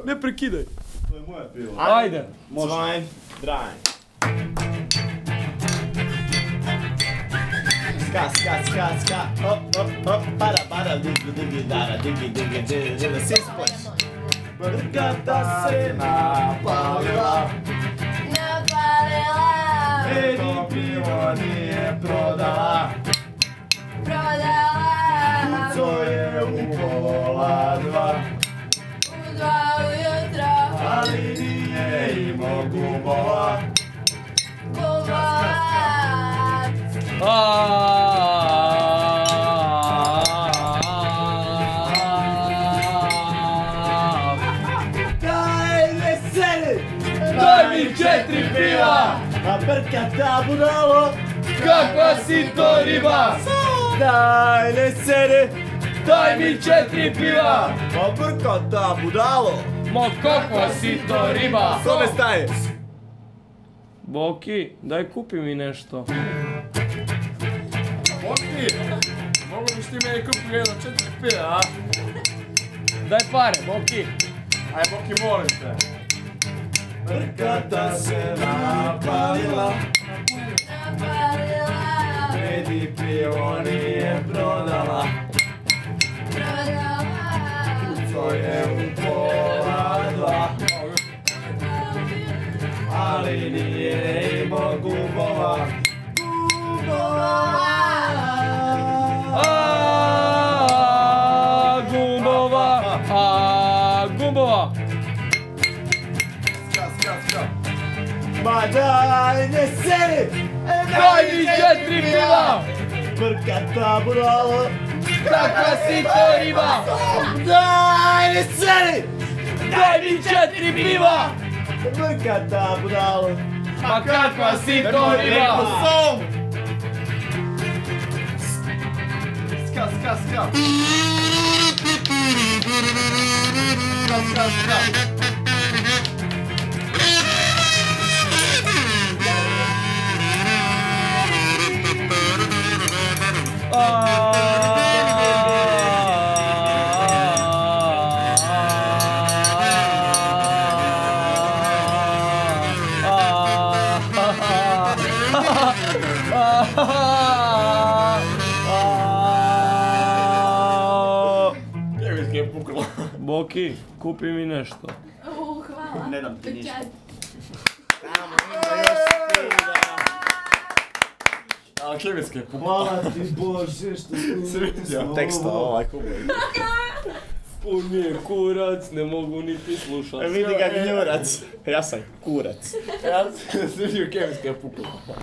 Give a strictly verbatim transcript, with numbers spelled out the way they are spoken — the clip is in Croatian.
Ne prekidaj. To je moje pivo. Ajde. Zwei, drei. Ska, ska, ska, ska. Hop, hop, hop. Para, para, digi, digi, dara, digi, digi, digi, digi. Svi splash. Brkata se napalila. Napalila. Meni pivo nije prodala. Prodala. Co je u pola dva. U dva ujutro. Ali nije imao gumova. Gumova. Daj ne sedi! Daj mi četiri piva! A brkata budalo! Kakva si to riba? Daj ne sedi! Daj mi četiri piva! A brkata budalo! Ma kakva si to riba? Kome staje? Boki, daj kupi mi nešto. Boki, mogu biš ti meni kupiti jedno četiri piva, a? Daj pare, Boki. Aj, Boki, molim te. Brkata se napalila. Napalila. Medi pivo nije prodala. Prodala. Co je u pola dva. Ali nije imao gumova. Gumova. A gumbova, a gumbova. Ska, ska, ska. Ma daj ne sedi! Daj mi četiri piva! Brkata budalo! Kakva si to riba? Daj ne sedi! Daj mi četiri piva! Brkata budalo! Ma kakva si to riba? Som! Ska, ska, ska. Ska, ska, ska. Kevinski je puklo. Boki, kupi mi nešto. U, hvala. Ne dam ti ništa. Tamo ima još piva. A, Kevinski je puklo. Hvala ti Bože što Sviđa teksta ovaj kuboj. Pun je kurac, ne mogu niti slušat. Vidi ga gnjurac. Ja sam kurac. Ja se sviđa Kevinski je puklo.